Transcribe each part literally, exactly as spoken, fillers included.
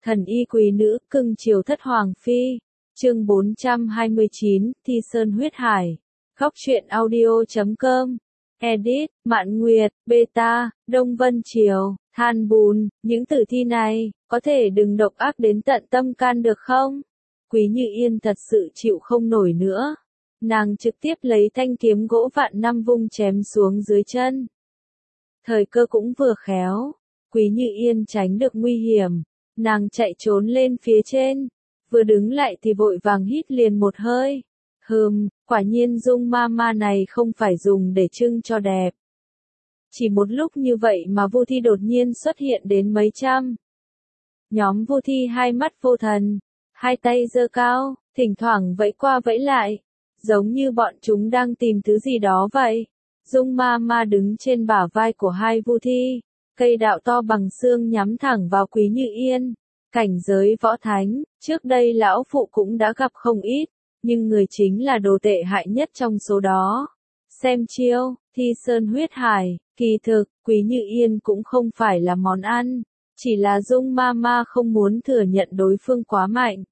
Thần y quý nữ, cưng chiều thất hoàng phi. Chương bốn trăm hai mươi chín, Thi Sơn huyết hải. Góc truyện audio chấm com. Edit, Mạn Nguyệt, Beta, Đông Vân Triều, Than Bùn, những tử thi này, có thể đừng độc ác đến tận tâm can được không? Quý Như Yên thật sự chịu không nổi nữa. Nàng trực tiếp lấy thanh kiếm gỗ vạn năm vung chém xuống dưới chân. Thời cơ cũng vừa khéo. Quý Như Yên tránh được nguy hiểm. Nàng chạy trốn lên phía trên. Vừa đứng lại thì vội vàng hít liền một hơi. Hừm, quả nhiên dung ma ma này không phải dùng để trưng cho đẹp. Chỉ một lúc như vậy mà vô thi đột nhiên xuất hiện đến mấy trăm. Nhóm vô thi hai mắt vô thần, hai tay giơ cao, thỉnh thoảng vẫy qua vẫy lại, giống như bọn chúng đang tìm thứ gì đó vậy. Dung ma ma đứng trên bả vai của hai vô thi, cây đạo to bằng xương nhắm thẳng vào Quý Như Yên. Cảnh giới võ thánh, trước đây lão phụ cũng đã gặp không ít, nhưng người chính là đồ tệ hại nhất trong số đó. Xem chiêu, Thi Sơn huyết hải, kỳ thực, Quý Như Yên cũng không phải là món ăn, chỉ là Dung ma ma không muốn thừa nhận đối phương quá mạnh.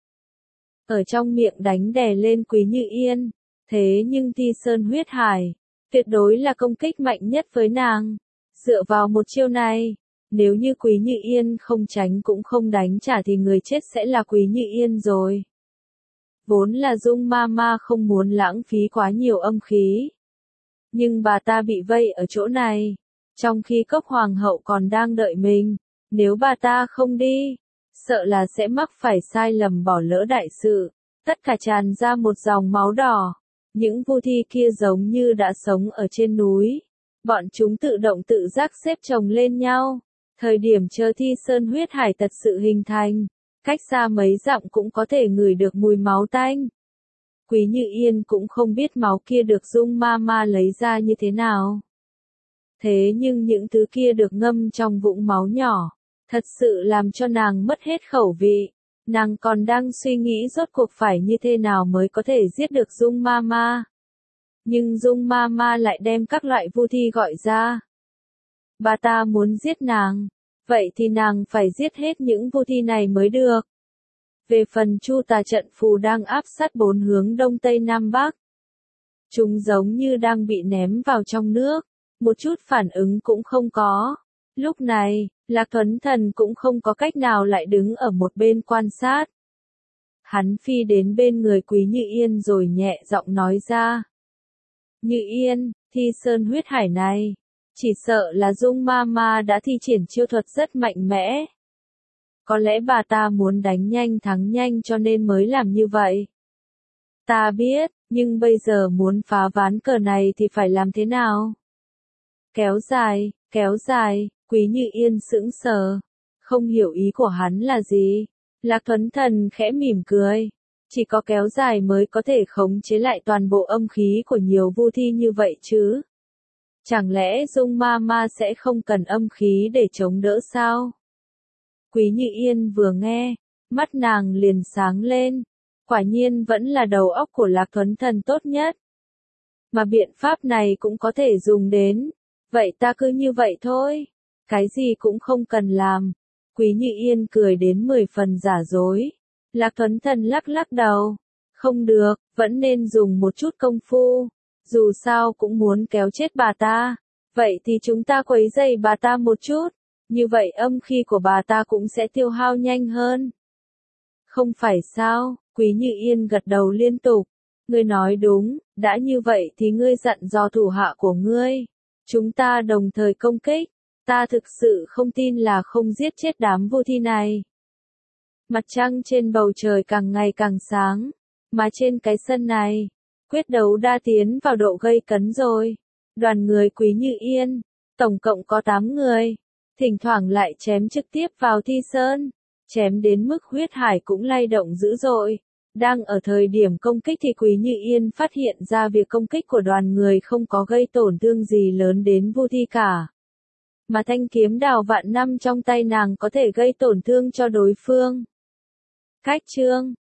Ở trong miệng đánh đè lên Quý Như Yên, thế nhưng Thi Sơn huyết hải, tuyệt đối là công kích mạnh nhất với nàng. Dựa vào một chiêu này, nếu như Quý Như Yên không tránh cũng không đánh trả thì người chết sẽ là Quý Như Yên rồi. Vốn là Dung ma ma không muốn lãng phí quá nhiều âm khí. Nhưng bà ta bị vây ở chỗ này, trong khi Cốc Hoàng hậu còn đang đợi mình, nếu bà ta không đi, sợ là sẽ mắc phải sai lầm bỏ lỡ đại sự. Tất cả tràn ra một dòng máu đỏ. Những vô thi kia giống như đã sống ở trên núi. Bọn chúng tự động tự giác xếp chồng lên nhau. Thời điểm chờ Thi Sơn huyết hải thật sự hình thành, cách xa mấy dặm cũng có thể ngửi được mùi máu tanh. Quý Như Yên cũng không biết máu kia được Dung ma ma lấy ra như thế nào. Thế nhưng những thứ kia được ngâm trong vũng máu nhỏ, thật sự làm cho nàng mất hết khẩu vị. Nàng còn đang suy nghĩ rốt cuộc phải như thế nào mới có thể giết được Dung ma ma. Nhưng Dung ma ma lại đem các loại vô thi gọi ra. Bà ta muốn giết nàng, vậy thì nàng phải giết hết những vô thi này mới được. Về phần Chu Tà trận phù đang áp sát bốn hướng đông tây nam bắc. Chúng giống như đang bị ném vào trong nước, một chút phản ứng cũng không có. Lúc này, Lạc Thuấn Thần cũng không có cách nào lại đứng ở một bên quan sát. Hắn phi đến bên người Quý Như Yên rồi nhẹ giọng nói ra. Như Yên, Thi Sơn huyết hải này, chỉ sợ là Dung ma ma đã thi triển chiêu thuật rất mạnh mẽ. Có lẽ bà ta muốn đánh nhanh thắng nhanh cho nên mới làm như vậy. Ta biết, nhưng bây giờ muốn phá ván cờ này thì phải làm thế nào? Kéo dài, kéo dài, Quý Như Yên sững sờ, không hiểu ý của hắn là gì. Lạc Thuấn Thần khẽ mỉm cười, chỉ có kéo dài mới có thể khống chế lại toàn bộ âm khí của nhiều vô thi như vậy chứ. Chẳng lẽ Dung ma ma sẽ không cần âm khí để chống đỡ sao? Quý Như Yên vừa nghe, mắt nàng liền sáng lên, quả nhiên vẫn là đầu óc của Lạc Thuấn Thần tốt nhất. Mà biện pháp này cũng có thể dùng đến, vậy ta cứ như vậy thôi, cái gì cũng không cần làm. Quý Như Yên cười đến mười phần giả dối. Lạc Thuấn Thần lắc lắc đầu, không được, vẫn nên dùng một chút công phu, dù sao cũng muốn kéo chết bà ta, vậy thì chúng ta quấy rầy bà ta một chút. Như vậy âm khí của bà ta cũng sẽ tiêu hao nhanh hơn. Không phải sao, Quý Như Yên gật đầu liên tục. Ngươi nói đúng, đã như vậy thì ngươi dặn dò thủ hạ của ngươi. Chúng ta đồng thời công kích. Ta thực sự không tin là không giết chết đám vô thi này. Mặt trăng trên bầu trời càng ngày càng sáng. Mà trên cái sân này, quyết đấu đã tiến vào độ gây cấn rồi. Đoàn người Quý Như Yên, tổng cộng có tám người. Thỉnh thoảng lại chém trực tiếp vào Thi Sơn, chém đến mức huyết hải cũng lay động dữ dội. Đang ở thời điểm công kích thì Quý Như Yên phát hiện ra việc công kích của đoàn người không có gây tổn thương gì lớn đến vô thi cả. Mà thanh kiếm đào vạn năm trong tay nàng có thể gây tổn thương cho đối phương. Cách chương,